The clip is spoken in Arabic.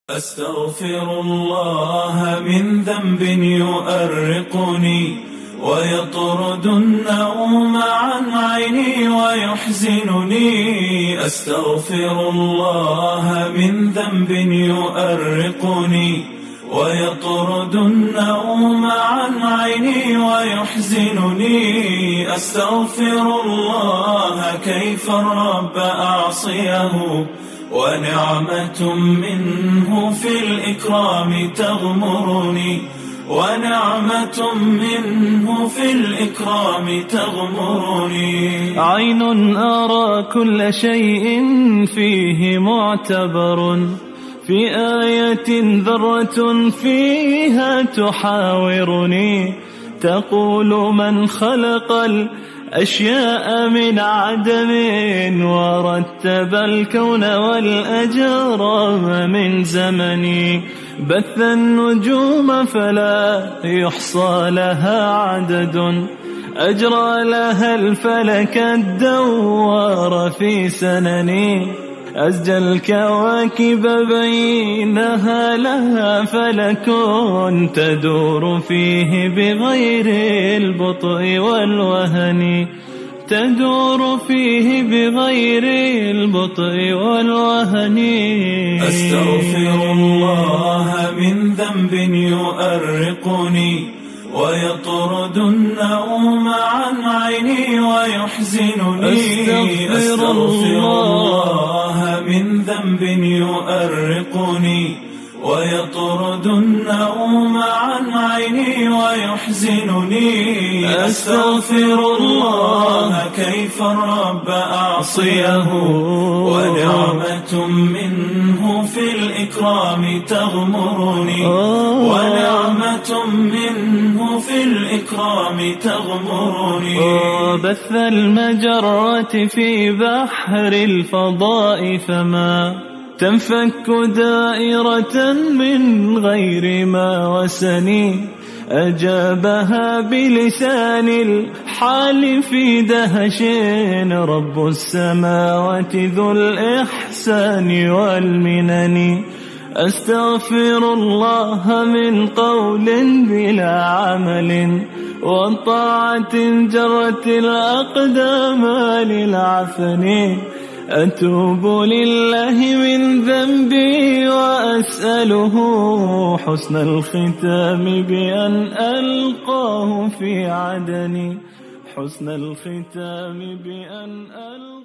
أستغفر الله من ذنب يؤرقني ويطرد النوم عن عيني ويحزنني. أستغفر الله من ذنب يؤرقني ويطرد النوم عن عيني ويحزنني. أستغفر الله كيف الرب أعصيه ونعمة منه في الإكرام تغمرني، ونعمة منه في الإكرام تغمرني. عين أرى كل شيء فيه معتبر، في آية ذرة فيها تحاورني، تقول من خلق الأشياء من عدم ورتب الكون والأجرام من زمني، بث النجوم فلا يحصى لها عدد، أجرى لها الفلك الدوار في سنني، أزجى الكواكب بينها لها فلك تدور فيه بغير البطء والوهن، تدور فيه بغير البطء والوهن. أستغفر الله من ذنب يؤرقني ويطرد النوم عن عيني ويحزنني. أستغفر الله من ذنب يؤرقني ويطرد النوم عن عيني ويحزنني. أستغفر الله كيف الرب أعصيه ونعمة منه في الإكرام تغمرني، ونعمة منه في الإكرام تغمرني. بث المجرة في بحر الفضاء فما تنفك دائرة من غير ما وسني، أجابها بلسان الحال في دهش رب السماوات ذو الإحسان والمنن. أستغفر الله من قول بلا عمل وطاعة جرت الأقدام للعفن، أتوب لله من ذنبي وأسأله حسن الختام بأن ألقاه في عدني، حسن الختام بأن ألقاه